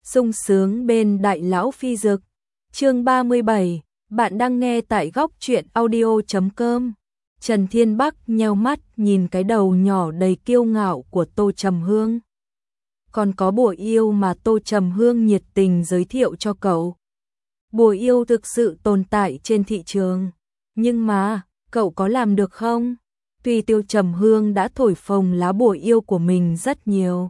sung sướng bên đại lão phi dực. Chương 37, bạn đang nghe tại góc truyện audio.com. Trần Thiên Bắc nheo mắt nhìn cái đầu nhỏ đầy kiêu ngạo của Tô Trầm Hương. Còn có bùa yêu mà Tô Trầm Hương nhiệt tình giới thiệu cho cậu. Bùa yêu thực sự tồn tại trên thị trường, nhưng mà cậu có làm được không? Tuy Tô Trầm Hương đã thổi phồng lá bùa yêu của mình rất nhiều.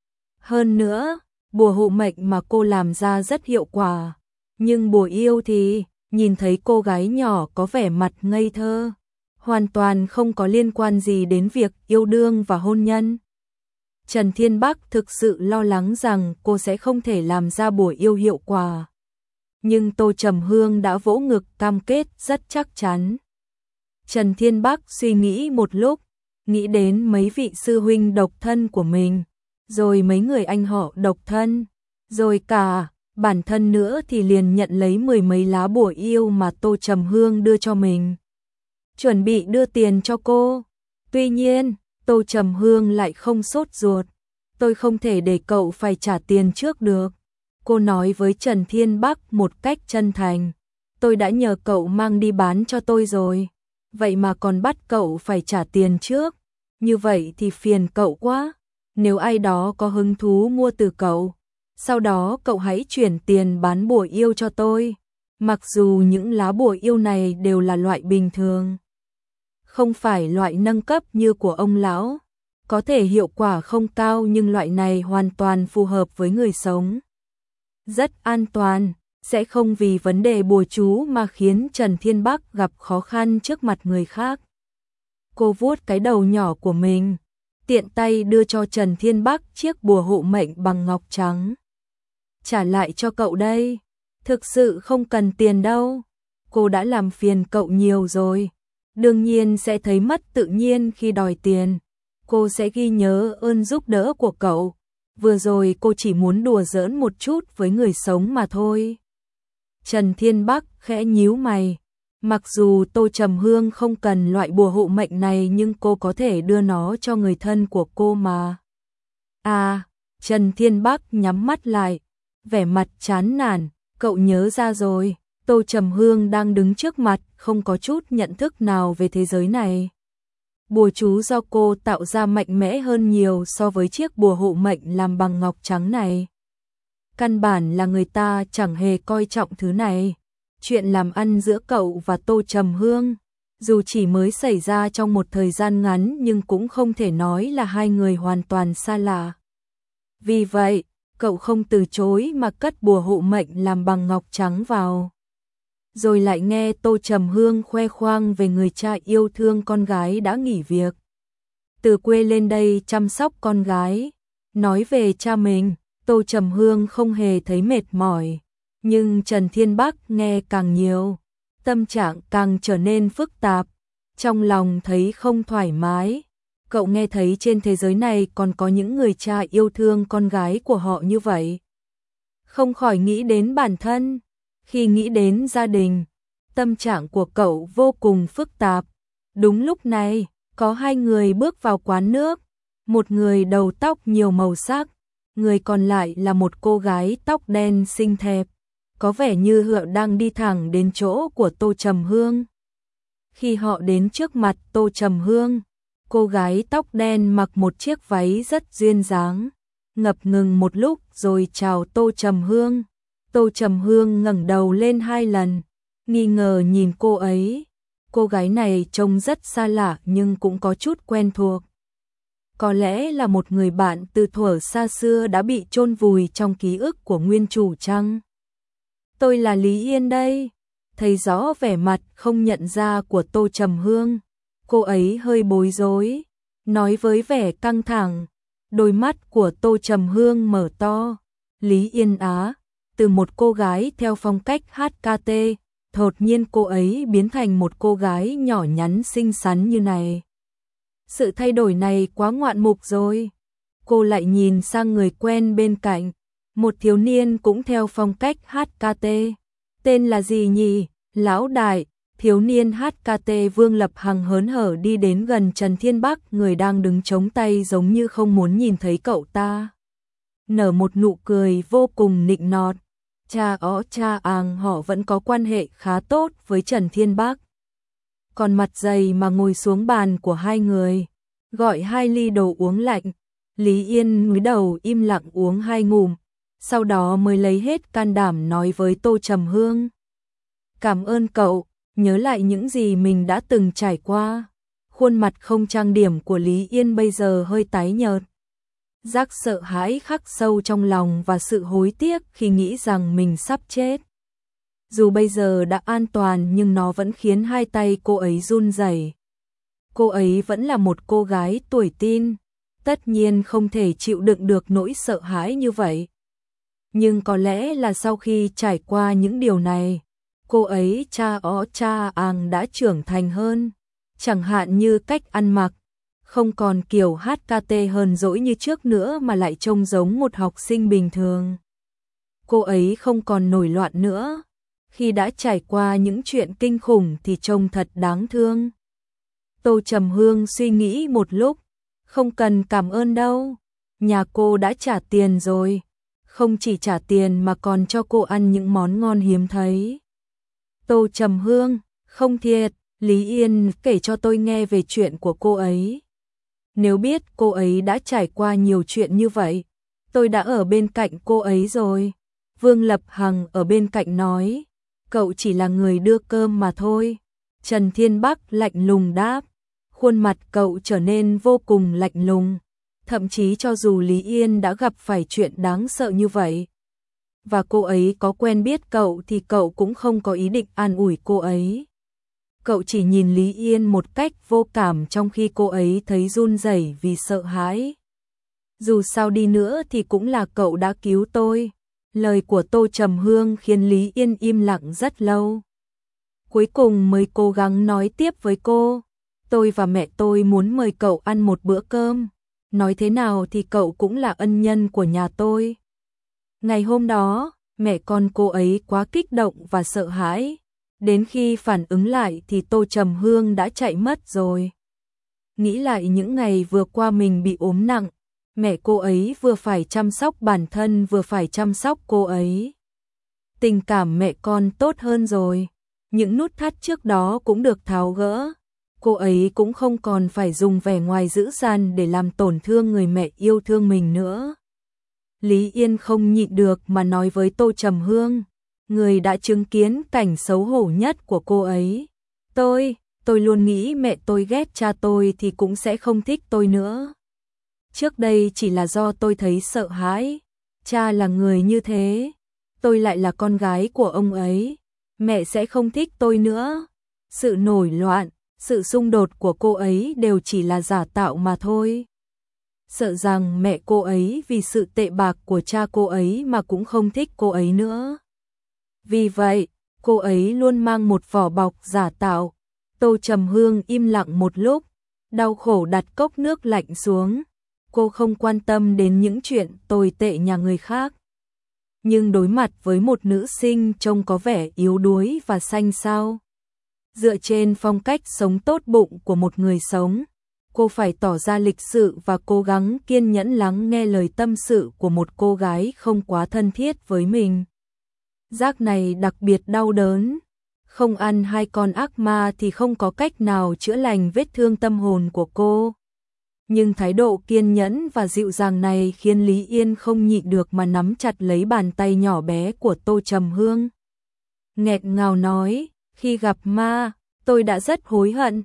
Hơn nữa, bùa hộ mệnh mà cô làm ra rất hiệu quả. Nhưng bùa yêu thì, nhìn thấy cô gái nhỏ có vẻ mặt ngây thơ, hoàn toàn không có liên quan gì đến việc yêu đương và hôn nhân. Trần Thiên Bắc thực sự lo lắng rằng cô sẽ không thể làm ra bùa yêu hiệu quả. Nhưng Tô Trầm Hương đã vỗ ngực cam kết rất chắc chắn. Trần Thiên Bắc suy nghĩ một lúc, nghĩ đến mấy vị sư huynh độc thân của mình, rồi mấy người anh họ độc thân, rồi cả bản thân nữa thì liền nhận lấy 10 mấy lá bùa yêu mà Tô Trầm Hương đưa cho mình. Chuẩn bị đưa tiền cho cô. Tuy nhiên, Tô Trầm Hương lại không sốt ruột. Tôi không thể để cậu phải trả tiền trước được. Cô nói với Trần Thiên Bắc một cách chân thành. Tôi đã nhờ cậu mang đi bán cho tôi rồi. Vậy mà còn bắt cậu phải trả tiền trước. Như vậy thì phiền cậu quá. Nếu ai đó có hứng thú mua từ cậu, sau đó cậu hãy chuyển tiền bán bùa yêu cho tôi. Mặc dù những lá bùa yêu này đều là loại bình thường, không phải loại nâng cấp như của ông lão, có thể hiệu quả không cao, nhưng loại này hoàn toàn phù hợp với người sống. Rất an toàn, sẽ không vì vấn đề bùa chú mà khiến Trần Thiên Bắc gặp khó khăn trước mặt người khác. Cô vuốt cái đầu nhỏ của mình, tiện tay đưa cho Trần Thiên Bắc chiếc bùa hộ mệnh bằng ngọc trắng. Trả lại cho cậu đây, thực sự không cần tiền đâu, cô đã làm phiền cậu nhiều rồi, đương nhiên sẽ thấy mất tự nhiên khi đòi tiền, cô sẽ ghi nhớ ơn giúp đỡ của cậu, vừa rồi cô chỉ muốn đùa giỡn một chút với người sống mà thôi. Trần Thiên Bắc khẽ nhíu mày, mặc dù Tô Trầm Hương không cần loại bùa hộ mệnh này nhưng cô có thể đưa nó cho người thân của cô mà. À, Trần Thiên Bắc nhắm mắt lại, vẻ mặt chán nản, cậu nhớ ra rồi, Tô Trầm Hương đang đứng trước mặt, không có chút nhận thức nào về thế giới này. Bùa chú do cô tạo ra mạnh mẽ hơn nhiều so với chiếc bùa hộ mệnh làm bằng ngọc trắng này. Căn bản là người ta chẳng hề coi trọng thứ này. Chuyện làm ăn giữa cậu và Tô Trầm Hương, dù chỉ mới xảy ra trong một thời gian ngắn nhưng cũng không thể nói là hai người hoàn toàn xa lạ. Vì vậy, cậu không từ chối mà cất bùa hộ mệnh làm bằng ngọc trắng vào. Rồi lại nghe Tô Trầm Hương khoe khoang về người cha yêu thương con gái đã nghỉ việc từ quê lên đây chăm sóc con gái. Nói về cha mình, Tô Trầm Hương không hề thấy mệt mỏi. Nhưng Trần Thiên Bắc nghe càng nhiều, tâm trạng càng trở nên phức tạp, trong lòng thấy không thoải mái. Cậu nghe thấy trên thế giới này còn có những người cha yêu thương con gái của họ như vậy. Không khỏi nghĩ đến bản thân, khi nghĩ đến gia đình, tâm trạng của cậu vô cùng phức tạp. Đúng lúc này, có hai người bước vào quán nước, một người đầu tóc nhiều màu sắc, người còn lại là một cô gái tóc đen xinh đẹp, có vẻ như họ đang đi thẳng đến chỗ của Tô Trầm Hương. Khi họ đến trước mặt Tô Trầm Hương, cô gái tóc đen mặc một chiếc váy rất duyên dáng, ngập ngừng một lúc rồi chào Tô Trầm Hương. Tô Trầm Hương ngẩng đầu lên 2 lần, nghi ngờ nhìn cô ấy. Cô gái này trông rất xa lạ nhưng cũng có chút quen thuộc. Có lẽ là một người bạn từ thuở xa xưa đã bị chôn vùi trong ký ức của nguyên chủ chăng? Tôi là Lý Yên đây. Thấy rõ vẻ mặt không nhận ra của Tô Trầm Hương, cô ấy hơi bối rối, nói với vẻ căng thẳng. Đôi mắt của Tô Trầm Hương mở to. Lý Yên á, từ một cô gái theo phong cách HKT, đột nhiên cô ấy biến thành một cô gái nhỏ nhắn xinh xắn như này. Sự thay đổi này quá ngoạn mục rồi. Cô lại nhìn sang người quen bên cạnh, một thiếu niên cũng theo phong cách HKT. Tên là gì nhỉ? Lão đại. Thiếu niên HKT Vương Lập Hằng hớn hở đi đến gần Trần Thiên Bắc, người đang đứng chống tay giống như không muốn nhìn thấy cậu ta. nở một nụ cười vô cùng nịnh nọt. Cha họ vẫn có quan hệ khá tốt với Trần Thiên Bắc. Còn mặt dày mà ngồi xuống bàn của hai người, gọi 2 ly đồ uống lạnh. Lý Yên cúi đầu im lặng uống 2 ngụm, sau đó mới lấy hết can đảm nói với Tô Trầm Hương. Cảm ơn cậu, nhớ lại những gì mình đã từng trải qua. Khuôn mặt không trang điểm của Lý Yên bây giờ hơi tái nhợt. Giác sợ hãi khắc sâu trong lòng và sự hối tiếc khi nghĩ rằng mình sắp chết. Dù bây giờ đã an toàn nhưng nó vẫn khiến hai tay cô ấy run rẩy. Cô ấy vẫn là một cô gái tuổi teen, tất nhiên không thể chịu đựng được nỗi sợ hãi như vậy. Nhưng có lẽ là sau khi trải qua những điều này, cô ấy đã trưởng thành hơn, chẳng hạn như cách ăn mặc, không còn kiểu HKT hờn dỗi như trước nữa mà lại trông giống một học sinh bình thường. Cô ấy không còn nổi loạn nữa, khi đã trải qua những chuyện kinh khủng thì trông thật đáng thương. Tô Trầm Hương suy nghĩ một lúc, không cần cảm ơn đâu, nhà cô đã trả tiền rồi, không chỉ trả tiền mà còn cho cô ăn những món ngon hiếm thấy. Tô Trầm Hương, không thiệt, Lý Yên kể cho tôi nghe về chuyện của cô ấy. Nếu biết cô ấy đã trải qua nhiều chuyện như vậy, tôi đã ở bên cạnh cô ấy rồi. Vương Lập Hằng ở bên cạnh nói, cậu chỉ là người đưa cơm mà thôi. Trần Thiên Bắc lạnh lùng đáp, khuôn mặt cậu trở nên vô cùng lạnh lùng. Thậm chí cho dù Lý Yên đã gặp phải chuyện đáng sợ như vậy, và cô ấy có quen biết cậu thì cậu cũng không có ý định an ủi cô ấy. Cậu chỉ nhìn Lý Yên một cách vô cảm trong khi cô ấy thấy run rẩy vì sợ hãi. Dù sao đi nữa thì cũng là cậu đã cứu tôi. Lời của Tô Trầm Hương khiến Lý Yên im lặng rất lâu. Cuối cùng mới cố gắng nói tiếp với cô. Tôi và mẹ tôi muốn mời cậu ăn một bữa cơm. Nói thế nào thì cậu cũng là ân nhân của nhà tôi. Ngày hôm đó, mẹ con cô ấy quá kích động và sợ hãi. Đến khi phản ứng lại thì Tô Trầm Hương đã chạy mất rồi. Nghĩ lại những ngày vừa qua mình bị ốm nặng, mẹ cô ấy vừa phải chăm sóc bản thân vừa phải chăm sóc cô ấy. Tình cảm mẹ con tốt hơn rồi. Những nút thắt trước đó cũng được tháo gỡ. Cô ấy cũng không còn phải dùng vẻ ngoài dữ dằn để làm tổn thương người mẹ yêu thương mình nữa. Lý Yên không nhịn được mà nói với Tô Trầm Hương, người đã chứng kiến cảnh xấu hổ nhất của cô ấy. Tôi luôn nghĩ mẹ tôi ghét cha tôi thì cũng sẽ không thích tôi nữa. Trước đây chỉ là do tôi thấy sợ hãi. Cha là người như thế, tôi lại là con gái của ông ấy, mẹ sẽ không thích tôi nữa. Sự nổi loạn, sự xung đột của cô ấy đều chỉ là giả tạo mà thôi. Sợ rằng mẹ cô ấy vì sự tệ bạc của cha cô ấy mà cũng không thích cô ấy nữa. Vì vậy, cô ấy luôn mang một vỏ bọc giả tạo. Tô Trầm Hương im lặng một lúc, đau khổ đặt cốc nước lạnh xuống. Cô không quan tâm đến những chuyện tồi tệ nhà người khác. Nhưng đối mặt với một nữ sinh trông có vẻ yếu đuối và xanh xao, dựa trên phong cách sống tốt bụng của một người sống, cô phải tỏ ra lịch sự và cố gắng kiên nhẫn lắng nghe lời tâm sự của một cô gái không quá thân thiết với mình. Giác này đặc biệt đau đớn. Không ăn 2 con ác ma thì không có cách nào chữa lành vết thương tâm hồn của cô. Nhưng thái độ kiên nhẫn và dịu dàng này khiến Lý Yên không nhịn được mà nắm chặt lấy bàn tay nhỏ bé của Tô Trầm Hương. Nghẹt ngào nói, khi gặp ma, tôi đã rất hối hận.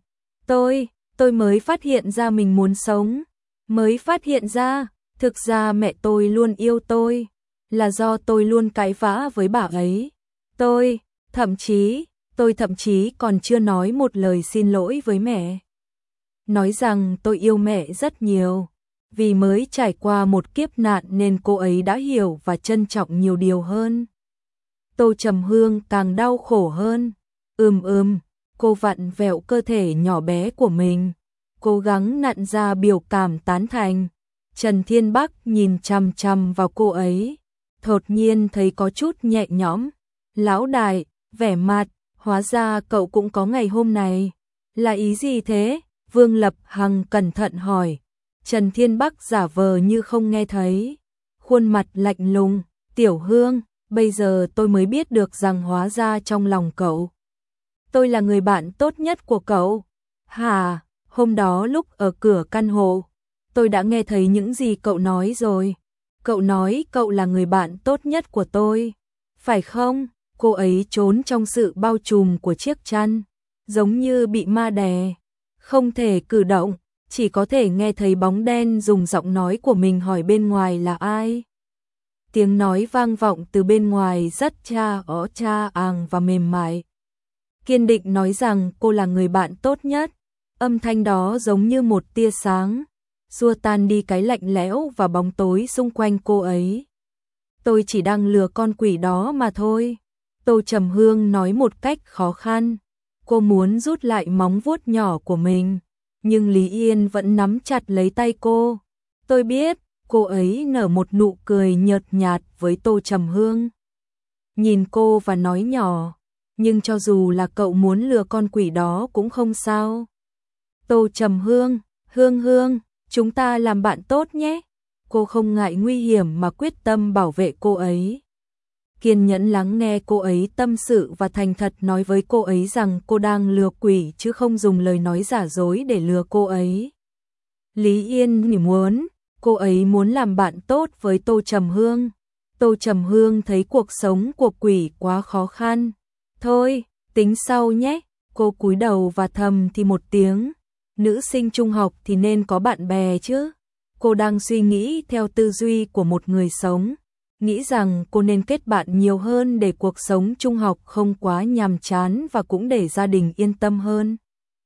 Tôi mới phát hiện ra mình muốn sống. Mới phát hiện ra, thực ra mẹ tôi luôn yêu tôi. Là do tôi luôn cãi vã với bà ấy. Tôi thậm chí còn chưa nói một lời xin lỗi với mẹ. Nói rằng tôi yêu mẹ rất nhiều. Vì mới trải qua một kiếp nạn nên cô ấy đã hiểu và trân trọng nhiều điều hơn. Tô Trầm Hương càng đau khổ hơn. Cô vặn vẹo cơ thể nhỏ bé của mình, cố gắng nặn ra biểu cảm tán thành. Trần Thiên Bắc nhìn chằm chằm vào cô ấy, đột nhiên thấy có chút nhẹ nhõm. Lão đại, vẻ mặt, hóa ra cậu cũng có ngày hôm này. Là ý gì thế? Vương Lập Hằng cẩn thận hỏi. Trần Thiên Bắc giả vờ như không nghe thấy. khuôn mặt lạnh lùng, Tiểu Hương, bây giờ tôi mới biết được rằng hóa ra trong lòng cậu, tôi là người bạn tốt nhất của cậu. Hả, hôm đó lúc ở cửa căn hộ, tôi đã nghe thấy những gì cậu nói rồi. Cậu nói cậu là người bạn tốt nhất của tôi, phải không? Cô ấy trốn trong sự bao trùm của chiếc chăn, giống như bị ma đè, không thể cử động, chỉ có thể nghe thấy bóng đen dùng giọng nói của mình hỏi bên ngoài là ai. Tiếng nói vang vọng từ bên ngoài rất cha àng và mềm mại. Kiên định nói rằng cô là người bạn tốt nhất. Âm thanh đó giống như một tia sáng, xua tan đi cái lạnh lẽo và bóng tối xung quanh cô ấy. Tôi chỉ đang lừa con quỷ đó mà thôi. Tô Trầm Hương nói một cách khó khăn. Cô muốn rút lại móng vuốt nhỏ của mình, nhưng Lý Yên vẫn nắm chặt lấy tay cô. Tôi biết, cô ấy nở một nụ cười nhợt nhạt với Tô Trầm Hương. Nhìn cô và nói nhỏ, nhưng cho dù là cậu muốn lừa con quỷ đó cũng không sao. Tô Trầm Hương, Hương Hương, chúng ta làm bạn tốt nhé. Cô không ngại nguy hiểm mà quyết tâm bảo vệ cô ấy. Kiên nhẫn lắng nghe cô ấy tâm sự và thành thật nói với cô ấy rằng cô đang lừa quỷ chứ không dùng lời nói giả dối để lừa cô ấy. Lý Yên muốn, cô ấy muốn làm bạn tốt với Tô Trầm Hương. Tô Trầm Hương thấy cuộc sống của quỷ quá khó khăn. Thôi, tính sau nhé. Cô cúi đầu và thầm thì một tiếng. Nữ sinh trung học thì nên có bạn bè chứ. Cô đang suy nghĩ theo tư duy của một người sống, nghĩ rằng cô nên kết bạn nhiều hơn để cuộc sống trung học không quá nhàm chán và cũng để gia đình yên tâm hơn.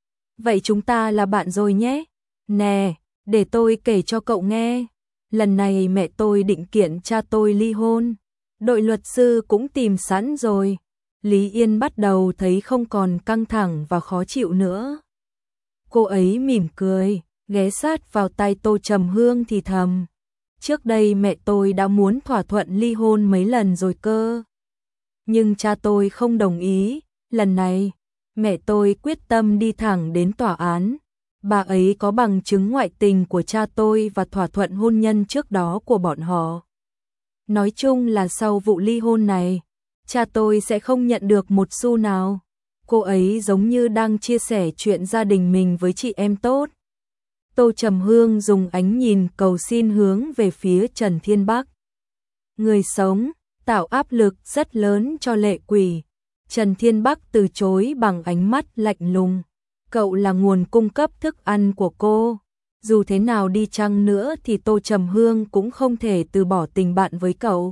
Vậy chúng ta là bạn rồi nhé. Nè, để tôi kể cho cậu nghe. Lần này mẹ tôi định kiện cha tôi ly hôn. Đội luật sư cũng tìm sẵn rồi. Lý Yên bắt đầu thấy không còn căng thẳng và khó chịu nữa. Cô ấy mỉm cười, ghé sát vào tai Tô Trầm Hương thì thầm. Trước đây mẹ tôi đã muốn thỏa thuận ly hôn mấy lần rồi cơ. Nhưng cha tôi không đồng ý. Lần này, mẹ tôi quyết tâm đi thẳng đến tòa án. Bà ấy có bằng chứng ngoại tình của cha tôi và thỏa thuận hôn nhân trước đó của bọn họ. Nói chung là sau vụ ly hôn này, cha tôi sẽ không nhận được một xu nào. Cô ấy giống như đang chia sẻ chuyện gia đình mình với chị em tốt. Tô Trầm Hương dùng ánh nhìn cầu xin hướng về phía Trần Thiên Bắc. Người sống, tạo áp lực rất lớn cho lệ quỷ. Trần Thiên Bắc từ chối bằng ánh mắt lạnh lùng. Cậu là nguồn cung cấp thức ăn của cô. Dù thế nào đi chăng nữa thì Tô Trầm Hương cũng không thể từ bỏ tình bạn với cậu.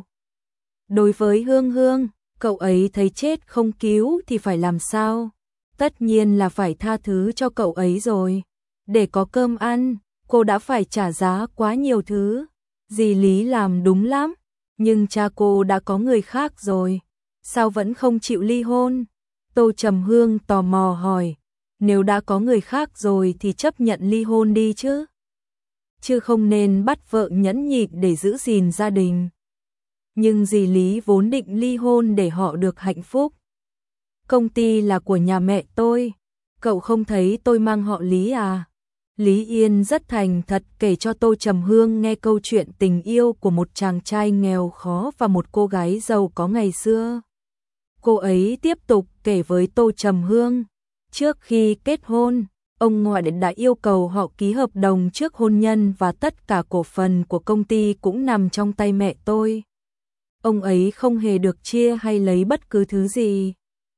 Đối với Hương Hương, cậu ấy thấy chết không cứu thì phải làm sao? Tất nhiên là phải tha thứ cho cậu ấy rồi. Để có cơm ăn, cô đã phải trả giá quá nhiều thứ. Dì Lý làm đúng lắm, nhưng cha cô đã có người khác rồi. Sao vẫn không chịu ly hôn? Tô Trầm Hương tò mò hỏi. Nếu đã có người khác rồi thì chấp nhận ly hôn đi chứ. Chứ không nên bắt vợ nhẫn nhịn để giữ gìn gia đình. Nhưng dì Lý vốn định ly hôn để họ được hạnh phúc. Công ty là của nhà mẹ tôi. Cậu không thấy tôi mang họ Lý à? Lý Yên rất thành thật kể cho Tô Trầm Hương nghe câu chuyện tình yêu của một chàng trai nghèo khó và một cô gái giàu có ngày xưa. Cô ấy tiếp tục kể với Tô Trầm Hương. Trước khi kết hôn, ông ngoại đã yêu cầu họ ký hợp đồng trước hôn nhân và tất cả cổ phần của công ty cũng nằm trong tay mẹ tôi. Ông ấy không hề được chia hay lấy bất cứ thứ gì.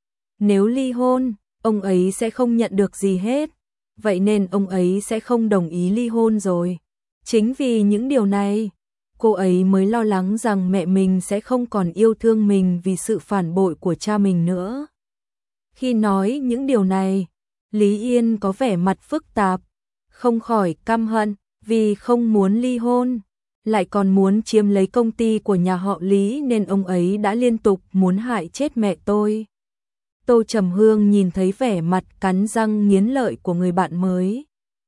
Nếu ly hôn, ông ấy sẽ không nhận được gì hết. Vậy nên ông ấy sẽ không đồng ý ly hôn rồi. Chính vì những điều này, cô ấy mới lo lắng rằng mẹ mình sẽ không còn yêu thương mình vì sự phản bội của cha mình nữa. Khi nói những điều này, Lý Yên có vẻ mặt phức tạp, không khỏi căm hận vì không muốn ly hôn, lại còn muốn chiếm lấy công ty của nhà họ Lý nên ông ấy đã liên tục muốn hại chết mẹ tôi. Tô Trầm Hương nhìn thấy vẻ mặt cắn răng nghiến lợi của người bạn mới.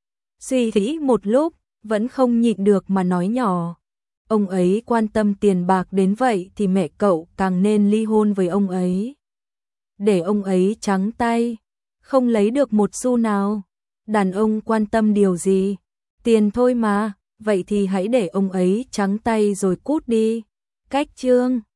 Suy nghĩ một lúc, vẫn không nhịn được mà nói nhỏ. Ông ấy quan tâm tiền bạc đến vậy thì mẹ cậu càng nên ly hôn với ông ấy. Để ông ấy trắng tay, không lấy được một xu nào. Đàn ông quan tâm điều gì? Tiền thôi mà, vậy thì hãy để ông ấy trắng tay rồi cút đi. Cách chương